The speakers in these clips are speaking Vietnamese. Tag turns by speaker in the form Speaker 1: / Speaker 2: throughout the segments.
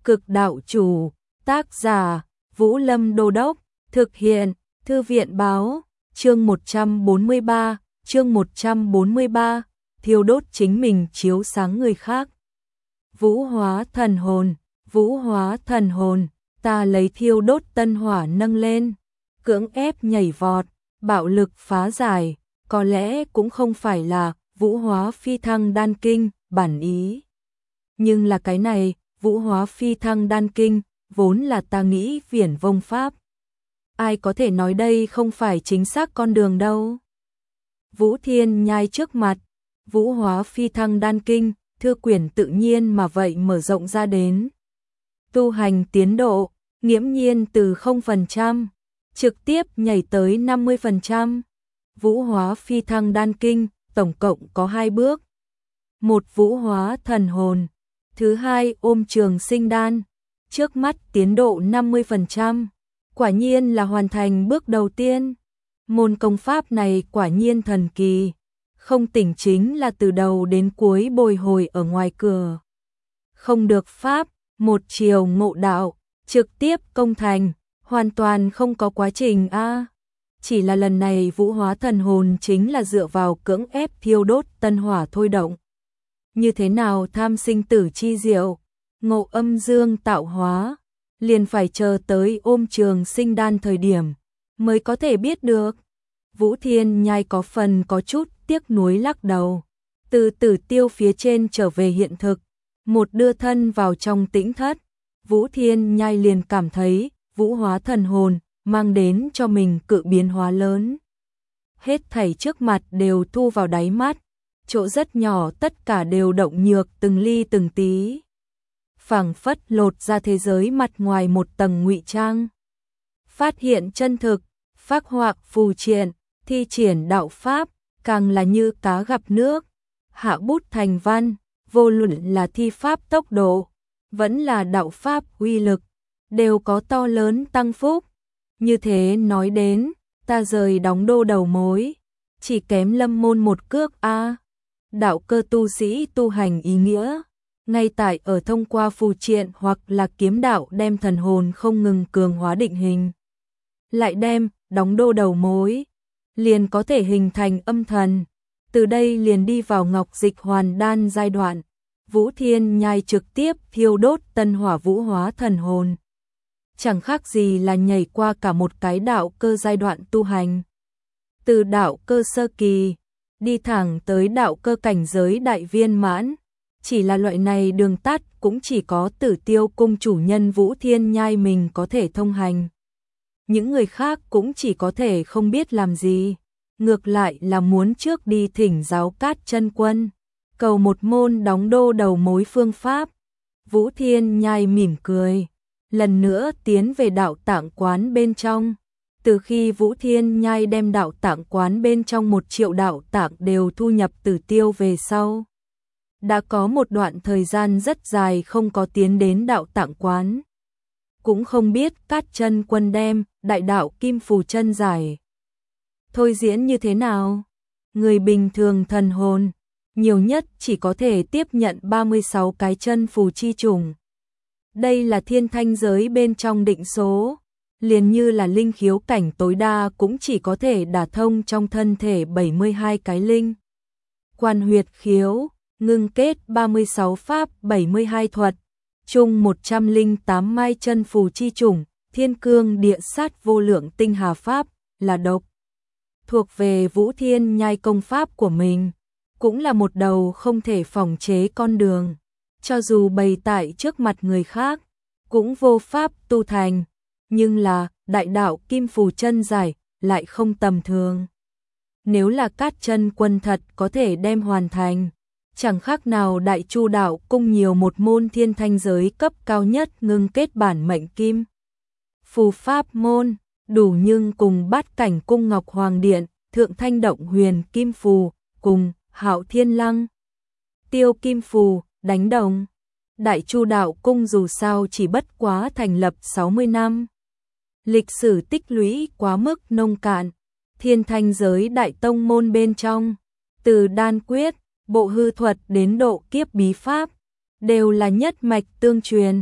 Speaker 1: Cực đạo chủ, tác giả, Vũ Lâm Đô Đốc, thực hiện, Thư viện báo, chương 143, thiêu đốt chính mình chiếu sáng người khác. Vũ hóa thần hồn, ta lấy thiêu đốt tân hỏa nâng lên, cưỡng ép nhảy vọt, bạo lực phá giải, có lẽ cũng không phải là vũ hóa phi thăng đan kinh, bản ý. Nhưng là cái này, vũ hóa phi thăng đan kinh, vốn là ta nghĩ viển vông pháp. Ai có thể nói đây không phải chính xác con đường đâu. Vũ Thiên Nhai trước mặt, vũ hóa phi thăng đan kinh, thư quyển tự nhiên mà vậy mở rộng ra đến. Tu hành tiến độ, nghiễm nhiên từ 0%, trực tiếp nhảy tới 50%. Vũ hóa phi thăng đan kinh, tổng cộng có 2 bước. Một vũ hóa thần hồn, thứ hai ôm trường sinh đan, trước mắt tiến độ 50%. Quả nhiên là hoàn thành bước đầu tiên. Môn công pháp này quả nhiên thần kỳ, không tỉnh chính là từ đầu đến cuối bồi hồi ở ngoài cửa. Không được pháp, một chiều ngộ đạo, trực tiếp công thành, hoàn toàn không có quá trình a. Chỉ là lần này vũ hóa thần hồn chính là dựa vào cưỡng ép thiêu đốt tân hỏa thôi động. Như thế nào tham sinh tử chi diệu, ngộ âm dương tạo hóa, liền phải chờ tới ôm trường sinh đan thời điểm mới có thể biết được. Vũ Thiên Nhai có phần có chút tiếc nuối lắc đầu, từ tử tiêu phía trên trở về hiện thực, một đưa thân vào trong tĩnh thất, Vũ Thiên Nhai liền cảm thấy vũ hóa thần hồn mang đến cho mình cự biến hóa lớn. Hết thảy trước mặt đều thu vào đáy mắt, chỗ rất nhỏ tất cả đều động nhược từng ly từng tí. Phảng phất lột ra thế giới mặt ngoài một tầng ngụy trang. Phát hiện chân thực, phác họa phù triện, thi triển đạo pháp, càng là như cá gặp nước. Hạ bút thành văn, vô luận là thi pháp tốc độ, vẫn là đạo pháp uy lực, đều có to lớn tăng phúc. Như thế nói đến, ta rời đóng đô đầu mối, chỉ kém lâm môn một cước a. Đạo cơ tu sĩ tu hành ý nghĩa, ngay tại ở thông qua phù triện hoặc là kiếm đạo đem thần hồn không ngừng cường hóa định hình. Lại đem đóng đô đầu mối, liền có thể hình thành âm thần. Từ đây liền đi vào ngọc dịch hoàn đan giai đoạn. Vũ Thiên Nhai trực tiếp thiêu đốt tân hỏa vũ hóa thần hồn. Chẳng khác gì là nhảy qua cả một cái đạo cơ giai đoạn tu hành. Từ đạo cơ sơ kỳ, đi thẳng tới đạo cơ cảnh giới đại viên mãn. Chỉ là loại này đường tắt cũng chỉ có Tử Tiêu cung chủ nhân Vũ Thiên Nhai mình có thể thông hành. Những người khác cũng chỉ có thể không biết làm gì. Ngược lại là muốn trước đi thỉnh giáo Cát Chân Quân, cầu một môn đóng đô đầu mối phương pháp. Vũ Thiên Nhai mỉm cười, lần nữa tiến về đạo tạng quán bên trong. Từ khi Vũ Thiên Nhai đem đạo tạng quán bên trong 1 triệu đạo tạng đều thu nhập Tử Tiêu về sau, đã có một đoạn thời gian rất dài không có tiến đến đạo tạng quán. Cũng không biết Cát Chân Quân đem đại đạo kim phù chân giải thôi diễn như thế nào. Người bình thường thần hồn nhiều nhất chỉ có thể tiếp nhận 36 cái chân phù chi trùng. Đây là thiên thanh giới bên trong định số, liền như là linh khiếu cảnh tối đa cũng chỉ có thể đả thông trong thân thể 72 cái linh quan huyệt khiếu, ngưng kết 36 pháp 72 thuật, chung 108 mai chân phù chi trùng, thiên cương địa sát vô lượng tinh hà pháp, là độc thuộc về Vũ Thiên Nhai công pháp của mình, cũng là một đầu không thể phòng chế con đường, cho dù bày tại trước mặt người khác, cũng vô pháp tu thành, nhưng là đại đạo kim phù chân giải lại không tầm thường. Nếu là Cát Chân Quân thật có thể đem hoàn thành, chẳng khác nào Đại Chu đạo cung nhiều một môn thiên thanh giới cấp cao nhất ngưng kết bản mệnh kim phù pháp môn, đủ nhưng cùng Bát Cảnh cung Ngọc Hoàng Điện, Thượng Thanh Động Huyền kim phù, cùng Hạo Thiên Lăng Tiêu kim phù đánh đồng. Đại Chu đạo cung dù sao chỉ bất quá thành lập 60 năm. Lịch sử tích lũy quá mức nông cạn. Thiên thanh giới đại tông môn bên trong, từ đan quyết, bộ hư thuật đến độ kiếp bí pháp, đều là nhất mạch tương truyền.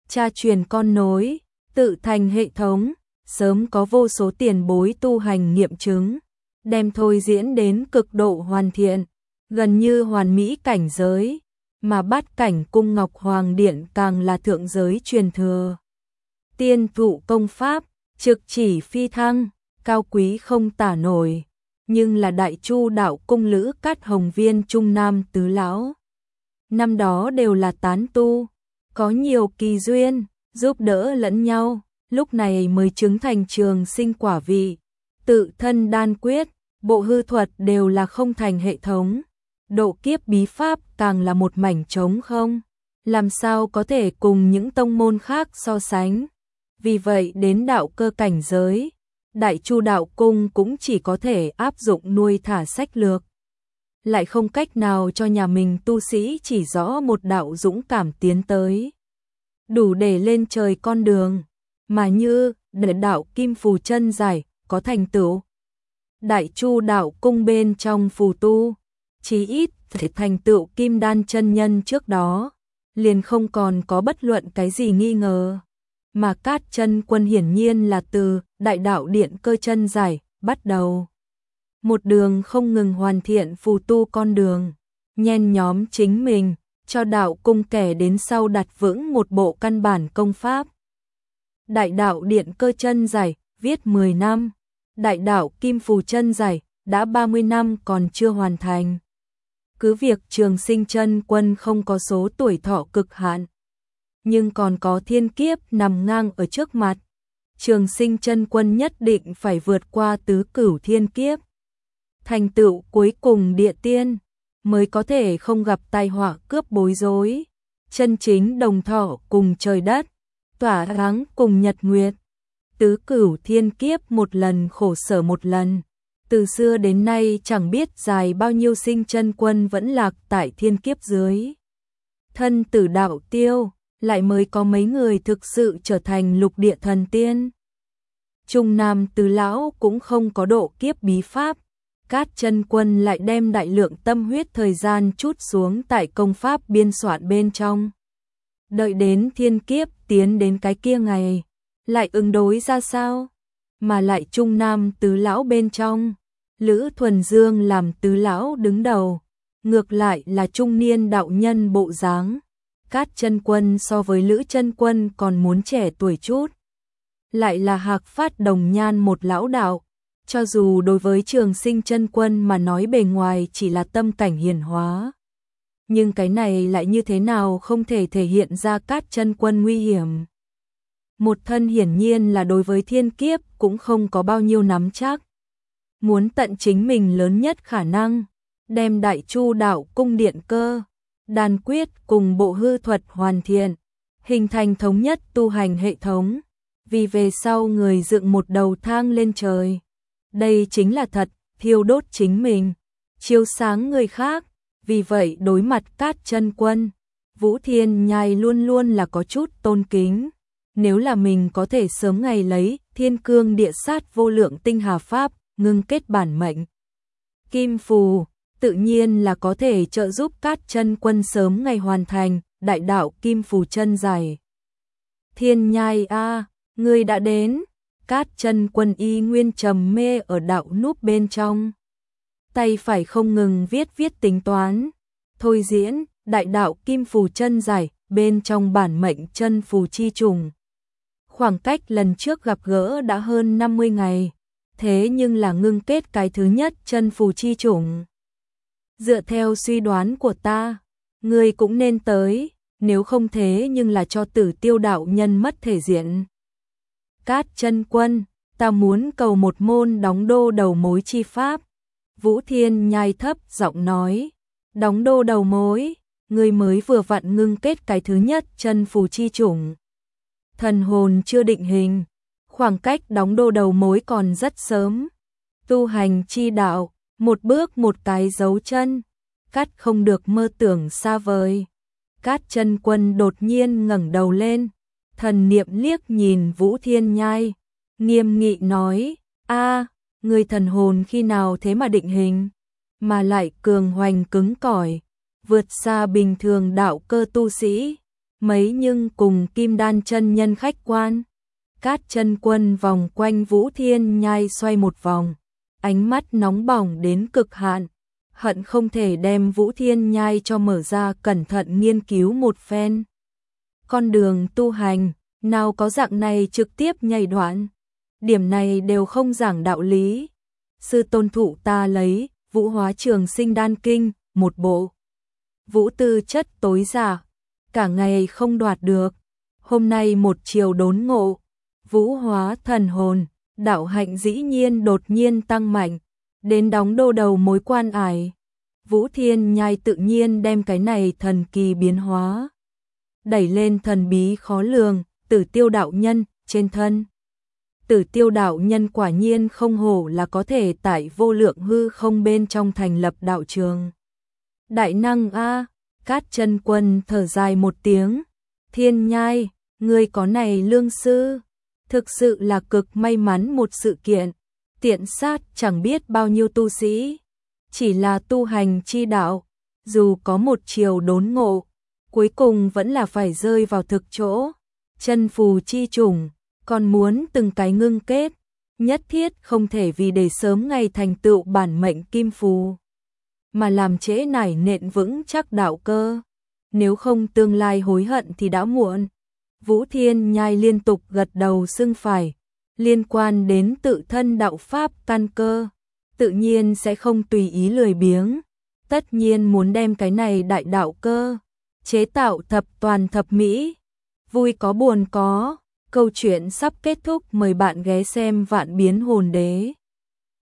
Speaker 1: cha truyền con nối, tự thành hệ thống, sớm có vô số tiền bối tu hành nghiệm chứng, đem thôi diễn đến cực độ hoàn thiện, gần như hoàn mỹ cảnh giới, mà bát cảnh cung Ngọc Hoàng Điện càng là thượng giới truyền thừa. Tiên thụ công pháp, trực chỉ phi thăng, cao quý không tả nổi, nhưng là Đại Chu đạo cung Lữ Cát Hồng Viên Trung Nam tứ lão. Năm đó đều là tán tu, có nhiều kỳ duyên, giúp đỡ lẫn nhau, lúc này mới chứng thành trường sinh quả vị, tự thân đan quyết, bộ hư thuật đều là không thành hệ thống, độ kiếp bí pháp càng là một mảnh trống không, làm sao có thể cùng những tông môn khác so sánh. Vì vậy đến đạo cơ cảnh giới, Đại Chu đạo cung cũng chỉ có thể áp dụng nuôi thả sách lược, lại không cách nào cho nhà mình tu sĩ chỉ rõ một đạo dũng cảm tiến tới, đủ để lên trời con đường, mà như để đạo Kim Phù Chân Giải có thành tựu. Đại Chu đạo cung bên trong phù tu, chí ít thể thành tựu Kim Đan chân nhân trước đó, liền không còn có bất luận cái gì nghi ngờ. Mà Cát Chân Quân hiển nhiên là từ Đại đạo Điện Cơ Chân Giải bắt đầu, một đường không ngừng hoàn thiện phù tu con đường, nhen nhóm chính mình, cho đạo cung kẻ đến sau đặt vững một bộ căn bản công pháp. Đại đạo Điện Cơ Chân Giải viết 10 năm, Đại đạo Kim Phù Chân Giải đã 30 năm còn chưa hoàn thành. Cứ việc Trường Sinh Chân Quân không có số tuổi thọ cực hạn, nhưng còn có thiên kiếp nằm ngang ở trước mặt. Trường Sinh Chân Quân nhất định phải vượt qua tứ cửu thiên kiếp, thành tựu cuối cùng địa tiên, mới có thể không gặp tai họa cướp bối rối, chân chính đồng thọ cùng trời đất, tỏa sáng cùng nhật nguyệt. Tứ cửu thiên kiếp một lần khổ sở một lần, từ xưa đến nay chẳng biết dài bao nhiêu sinh chân quân vẫn lạc tại thiên kiếp dưới. Thân tử đạo tiêu, lại mới có mấy người thực sự trở thành lục địa thần tiên. Trung Nam tứ lão cũng không có độ kiếp bí pháp, Cát Chân Quân lại đem đại lượng tâm huyết thời gian trút xuống tại công pháp biên soạn bên trong. Đợi đến thiên kiếp tiến đến cái kia ngày, lại ứng đối ra sao? Mà lại Trung Nam tứ lão bên trong, Lữ Thuần Dương làm tứ lão đứng đầu, ngược lại là trung niên đạo nhân bộ dáng. Cát Chân Quân so với Lữ Chân Quân còn muốn trẻ tuổi chút, lại là Hạc Phát đồng nhan một lão đạo. Cho dù đối với Trường Sinh Chân Quân mà nói bề ngoài chỉ là tâm cảnh hiển hóa, nhưng cái này lại như thế nào không thể thể hiện ra Cát Chân Quân nguy hiểm. Một thân hiển nhiên là đối với thiên kiếp cũng không có bao nhiêu nắm chắc, muốn tận chính mình lớn nhất khả năng, đem Đại Chu đạo cung điện cơ, đan quyết cùng bộ hư thuật hoàn thiện, hình thành thống nhất tu hành hệ thống, vì về sau người dựng một đầu thang lên trời. Đây chính là thật, thiêu đốt chính mình, chiếu sáng người khác. Vì vậy đối mặt Cát Chân Quân, Vũ Thiên Nhai luôn luôn là có chút tôn kính. Nếu là mình có thể sớm ngày lấy Thiên Cương Địa Sát vô lượng tinh hà pháp, ngưng kết bản mệnh Kim Phù, tự nhiên là có thể trợ giúp Cát Chân Quân sớm ngày hoàn thành đại đạo Kim Phù Chân Giải. Thiên Nhai a, ngươi đã đến. Cát Chân Quân y nguyên trầm mê ở đạo núp bên trong, tay phải không ngừng viết tính toán, thôi diễn đại đạo Kim Phù Chân Giải bên trong bản mệnh chân phù chi trùng. Khoảng cách lần trước gặp gỡ đã hơn 50 ngày, thế nhưng là ngưng kết cái thứ nhất chân phù chi trùng. Dựa theo suy đoán của ta, ngươi cũng nên tới, nếu không thế nhưng là cho Tử Tiêu đạo nhân mất thể diện. Cát Chân Quân, ta muốn cầu một môn đóng đô đầu mối chi pháp. Vũ Thiên Nhai thấp giọng nói, đóng đô đầu mối, ngươi mới vừa vặn ngưng kết cái thứ nhất chân phù chi chủng. Thần hồn chưa định hình, khoảng cách đóng đô đầu mối còn rất sớm. Tu hành chi đạo, một bước một cái dấu chân, cắt không được mơ tưởng xa vời. Cát Chân Quân đột nhiên ngẩng đầu lên, thần niệm liếc nhìn Vũ Thiên Nhai, nghiêm nghị nói, a, người thần hồn khi nào thế mà định hình, mà lại cường hoành cứng cỏi, vượt xa bình thường đạo cơ tu sĩ, mấy nhưng cùng Kim Đan chân nhân khách quan. Cát Chân Quân vòng quanh Vũ Thiên Nhai xoay một vòng, ánh mắt nóng bỏng đến cực hạn, hận không thể đem Vũ Thiên Nhai cho mở ra cẩn thận nghiên cứu một phen. Con đường tu hành, nào có dạng này trực tiếp nhảy đoạn, điểm này đều không giảng đạo lý. Sư tôn thụ ta lấy Vũ Hóa Trường Sinh Đan Kinh, một bộ. Vũ tư chất tối giả, cả ngày không đoạt được. Hôm nay một chiều đốn ngộ, Vũ Hóa thần hồn, đạo hạnh dĩ nhiên đột nhiên tăng mạnh, đến đóng đô đầu mối quan ải. Vũ Thiên Nhai tự nhiên đem cái này thần kỳ biến hóa đẩy lên thần bí khó lường, Tử Tiêu đạo nhân trên thân. Tử Tiêu đạo nhân quả nhiên không hổ là có thể tại vô lượng hư không bên trong thành lập đạo trường. Đại năng a, Cát Chân Quân thở dài một tiếng, Thiên Nhai, ngươi có này lương sư, thực sự là cực may mắn một sự kiện, tiện sát chẳng biết bao nhiêu tu sĩ, chỉ là tu hành chi đạo, dù có một chiều đốn ngộ, cuối cùng vẫn là phải rơi vào thực chỗ, chân phù chi chủng, còn muốn từng cái ngưng kết, nhất thiết không thể vì để sớm ngày thành tựu bản mệnh kim phù, mà làm trễ nải nện vững chắc đạo cơ, nếu không tương lai hối hận thì đã muộn. Vũ Thiên Nhai liên tục gật đầu xưng phải, liên quan đến tự thân đạo pháp căn cơ, tự nhiên sẽ không tùy ý lười biếng, tất nhiên muốn đem cái này đại đạo cơ, chế tạo thập toàn thập mỹ. Vui có buồn có, câu chuyện sắp kết thúc, mời bạn ghé xem Vạn Biến Hồn Đế.